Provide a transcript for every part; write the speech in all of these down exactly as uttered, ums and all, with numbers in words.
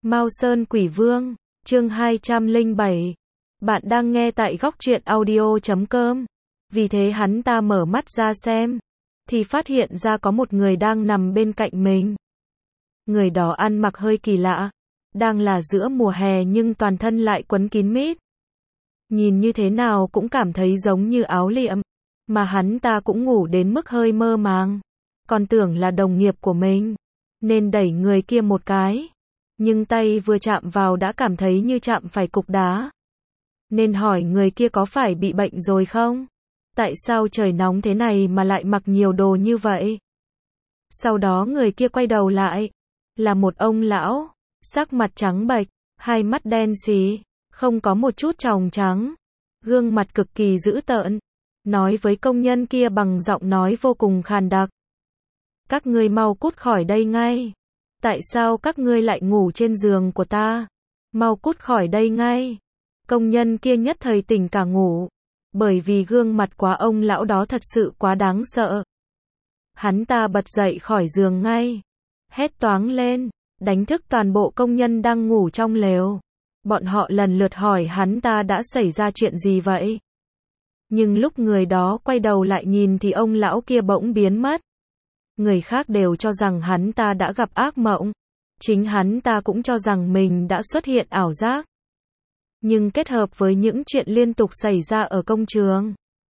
Mao Sơn Quỷ Vương, chương hai trăm lẻ bảy. Bạn đang nghe tại góc truyện audio chấm com. Vì thế hắn ta mở mắt ra xem, thì phát hiện ra có một người đang nằm bên cạnh mình. Người đó ăn mặc hơi kỳ lạ, đang là giữa mùa hè nhưng toàn thân lại quấn kín mít. Nhìn như thế nào cũng cảm thấy giống như áo liệm, mà hắn ta cũng ngủ đến mức hơi mơ màng. Còn tưởng là đồng nghiệp của mình, nên đẩy người kia một cái. Nhưng tay vừa chạm vào đã cảm thấy như chạm phải cục đá. Nên hỏi người kia có phải bị bệnh rồi không? Tại sao trời nóng thế này mà lại mặc nhiều đồ như vậy? Sau đó người kia quay đầu lại, là một ông lão, sắc mặt trắng bệch, hai mắt đen xì, không có một chút tròng trắng, gương mặt cực kỳ dữ tợn, nói với công nhân kia bằng giọng nói vô cùng khàn đặc. Các ngươi mau cút khỏi đây ngay. Tại sao các ngươi lại ngủ trên giường của ta? Mau cút khỏi đây ngay. Công nhân kia nhất thời tỉnh cả ngủ, bởi vì gương mặt quá ông lão đó thật sự quá đáng sợ. Hắn ta bật dậy khỏi giường ngay, hét toáng lên, đánh thức toàn bộ công nhân đang ngủ trong lều. Bọn họ lần lượt hỏi hắn ta đã xảy ra chuyện gì vậy? Nhưng lúc người đó quay đầu lại nhìn thì ông lão kia bỗng biến mất. Người khác đều cho rằng hắn ta đã gặp ác mộng. Chính hắn ta cũng cho rằng mình đã xuất hiện ảo giác. Nhưng kết hợp với những chuyện liên tục xảy ra ở công trường,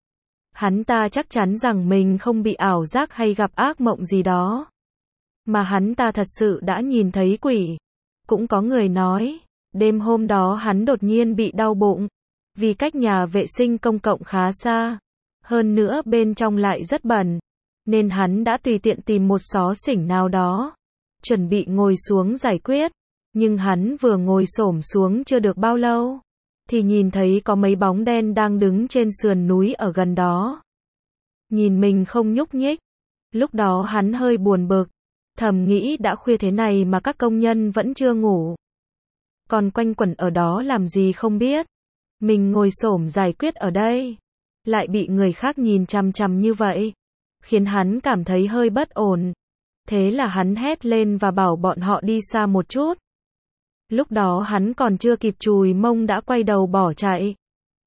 hắn ta chắc chắn rằng mình không bị ảo giác hay gặp ác mộng gì đó. Mà hắn ta thật sự đã nhìn thấy quỷ. Cũng có người nói, đêm hôm đó hắn đột nhiên bị đau bụng. Vì cách nhà vệ sinh công cộng khá xa. Hơn nữa bên trong lại rất bẩn. Nên hắn đã tùy tiện tìm một xó xỉnh nào đó, chuẩn bị ngồi xuống giải quyết. Nhưng hắn vừa ngồi xổm xuống chưa được bao lâu, thì nhìn thấy có mấy bóng đen đang đứng trên sườn núi ở gần đó. Nhìn mình không nhúc nhích. Lúc đó hắn hơi buồn bực, thầm nghĩ đã khuya thế này mà các công nhân vẫn chưa ngủ. Còn quanh quẩn ở đó làm gì không biết. Mình ngồi xổm giải quyết ở đây, lại bị người khác nhìn chằm chằm như vậy, khiến hắn cảm thấy hơi bất ổn. Thế là hắn hét lên và bảo bọn họ đi xa một chút. Lúc đó hắn còn chưa kịp chùi mông đã quay đầu bỏ chạy.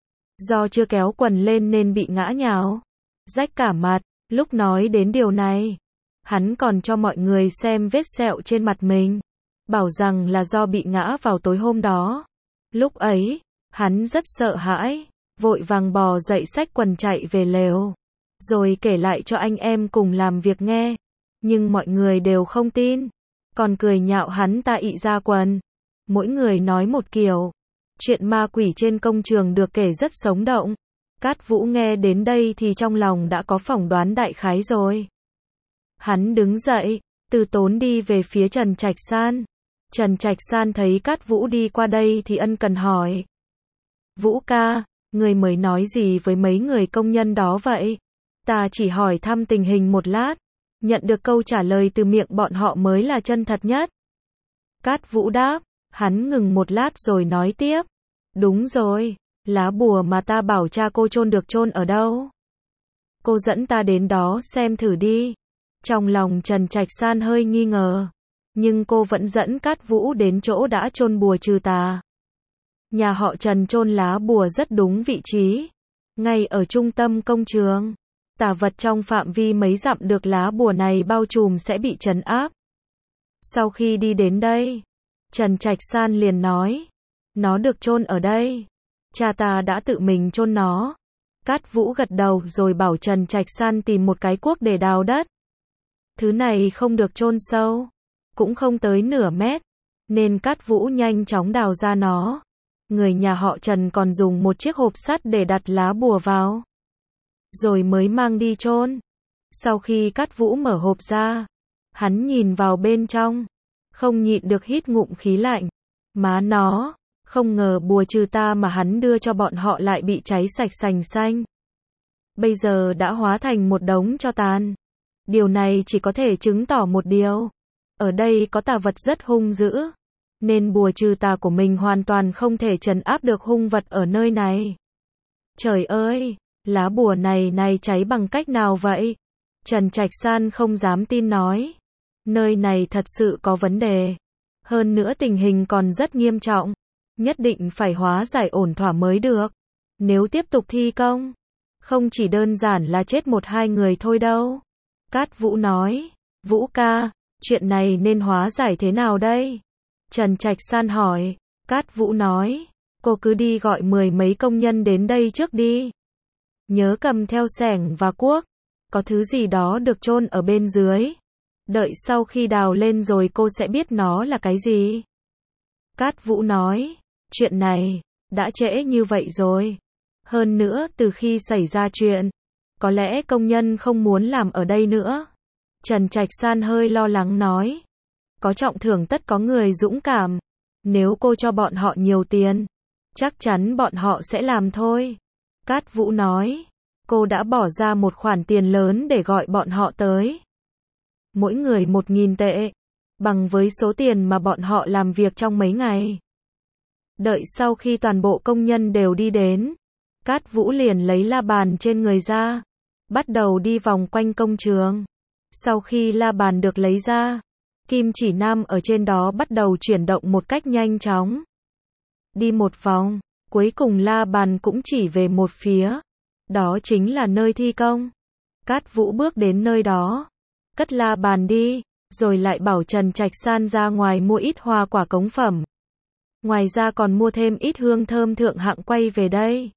Do chưa kéo quần lên nên bị ngã nhào, rách cả mặt. Lúc nói đến điều này, hắn còn cho mọi người xem vết sẹo trên mặt mình, bảo rằng là do bị ngã vào tối hôm đó. Lúc ấy, hắn rất sợ hãi, vội vàng bò dậy xách quần chạy về lều, rồi kể lại cho anh em cùng làm việc nghe. Nhưng mọi người đều không tin, còn cười nhạo hắn ta ị ra quần. Mỗi người nói một kiểu. Chuyện ma quỷ trên công trường được kể rất sống động. Cát Vũ nghe đến đây thì trong lòng đã có phỏng đoán đại khái rồi. Hắn đứng dậy, từ tốn đi về phía Trần Trạch San. Trần Trạch San thấy Cát Vũ đi qua đây thì ân cần hỏi. Vũ ca, người mới nói gì với mấy người công nhân đó vậy? Ta chỉ hỏi thăm tình hình một lát. Nhận được câu trả lời từ miệng bọn họ mới là chân thật nhất. Cát Vũ đáp. Hắn ngừng một lát rồi nói tiếp. Đúng rồi, lá bùa mà ta bảo cha cô chôn được chôn ở đâu? Cô dẫn ta đến đó xem thử đi. Trong lòng Trần Trạch San hơi nghi ngờ, nhưng cô vẫn dẫn Cát Vũ đến chỗ đã chôn bùa trừ tà. Nhà họ Trần chôn lá bùa rất đúng vị trí, ngay ở trung tâm công trường. Tà vật trong phạm vi mấy dặm được lá bùa này bao trùm sẽ bị trấn áp. Sau khi đi đến đây, Trần Trạch San liền nói, nó được chôn ở đây. Cha ta đã tự mình chôn nó. Cát Vũ gật đầu rồi bảo Trần Trạch San tìm một cái cuốc để đào đất. Thứ này không được chôn sâu, cũng không tới nửa mét, nên Cát Vũ nhanh chóng đào ra nó. Người nhà họ Trần còn dùng một chiếc hộp sắt để đặt lá bùa vào, rồi mới mang đi chôn. Sau khi Cát Vũ mở hộp ra, hắn nhìn vào bên trong, không nhịn được hít ngụm khí lạnh. Má nó, không ngờ bùa trừ tà mà hắn đưa cho bọn họ lại bị cháy sạch sành xanh. Bây giờ đã hóa thành một đống tro tàn. Điều này chỉ có thể chứng tỏ một điều. Ở đây có tà vật rất hung dữ, nên bùa trừ tà của mình hoàn toàn không thể trấn áp được hung vật ở nơi này. Trời ơi, lá bùa này này cháy bằng cách nào vậy? Trần Trạch San không dám tin nói. Nơi này thật sự có vấn đề. Hơn nữa tình hình còn rất nghiêm trọng. Nhất định phải hóa giải ổn thỏa mới được. Nếu tiếp tục thi công, không chỉ đơn giản là chết một hai người thôi đâu. Cát Vũ nói, Vũ ca, chuyện này nên hóa giải thế nào đây? Trần Trạch San hỏi, Cát Vũ nói, cô cứ đi gọi mười mấy công nhân đến đây trước đi. Nhớ cầm theo xẻng và cuốc, có thứ gì đó được chôn ở bên dưới. Đợi sau khi đào lên rồi cô sẽ biết nó là cái gì. Cát Vũ nói, chuyện này, đã trễ như vậy rồi. Hơn nữa từ khi xảy ra chuyện, có lẽ công nhân không muốn làm ở đây nữa. Trần Trạch San hơi lo lắng nói, có trọng thưởng tất có người dũng cảm. Nếu cô cho bọn họ nhiều tiền, chắc chắn bọn họ sẽ làm thôi. Cát Vũ nói, cô đã bỏ ra một khoản tiền lớn để gọi bọn họ tới. Mỗi người một nghìn tệ, bằng với số tiền mà bọn họ làm việc trong mấy ngày. Đợi sau khi toàn bộ công nhân đều đi đến, Cát Vũ liền lấy la bàn trên người ra, bắt đầu đi vòng quanh công trường. Sau khi la bàn được lấy ra, kim chỉ nam ở trên đó bắt đầu chuyển động một cách nhanh chóng. Đi một vòng, cuối cùng la bàn cũng chỉ về một phía. Đó chính là nơi thi công. Cát Vũ bước đến nơi đó, cất la bàn đi, rồi lại bảo Trần Trạch San ra ngoài mua ít hoa quả cống phẩm. Ngoài ra còn mua thêm ít hương thơm thượng hạng quay về đây.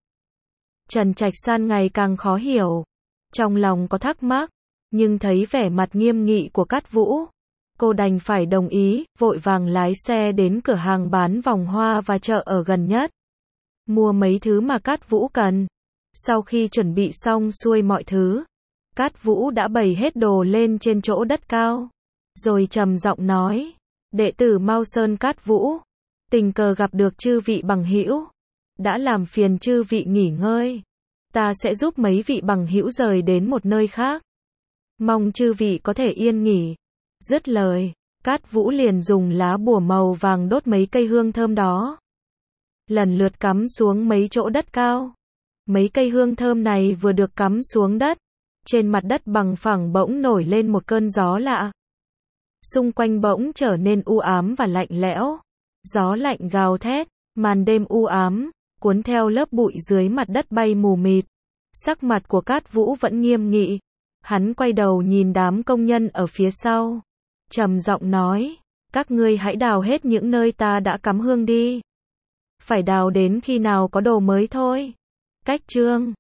Trần Trạch San ngày càng khó hiểu. Trong lòng có thắc mắc, nhưng thấy vẻ mặt nghiêm nghị của Cát Vũ, cô đành phải đồng ý, vội vàng lái xe đến cửa hàng bán vòng hoa và chợ ở gần nhất. Mua mấy thứ mà Cát Vũ cần. Sau khi chuẩn bị xong xuôi mọi thứ, Cát Vũ đã bày hết đồ lên trên chỗ đất cao. Rồi trầm giọng nói, đệ tử Mao Sơn Cát Vũ, tình cờ gặp được chư vị bằng hữu, đã làm phiền chư vị nghỉ ngơi. Ta sẽ giúp mấy vị bằng hữu rời đến một nơi khác. Mong chư vị có thể yên nghỉ. Dứt lời, Cát Vũ liền dùng lá bùa màu vàng đốt mấy cây hương thơm đó. Lần lượt cắm xuống mấy chỗ đất cao. Mấy cây hương thơm này vừa được cắm xuống đất, trên mặt đất bằng phẳng bỗng nổi lên một cơn gió lạ. Xung quanh bỗng trở nên u ám và lạnh lẽo. Gió lạnh gào thét, màn đêm u ám, cuốn theo lớp bụi dưới mặt đất bay mù mịt. Sắc mặt của Cát Vũ vẫn nghiêm nghị. Hắn quay đầu nhìn đám công nhân ở phía sau. Trầm giọng nói, các ngươi hãy đào hết những nơi ta đã cắm hương đi. Phải đào đến khi nào có đồ mới thôi. Cách chương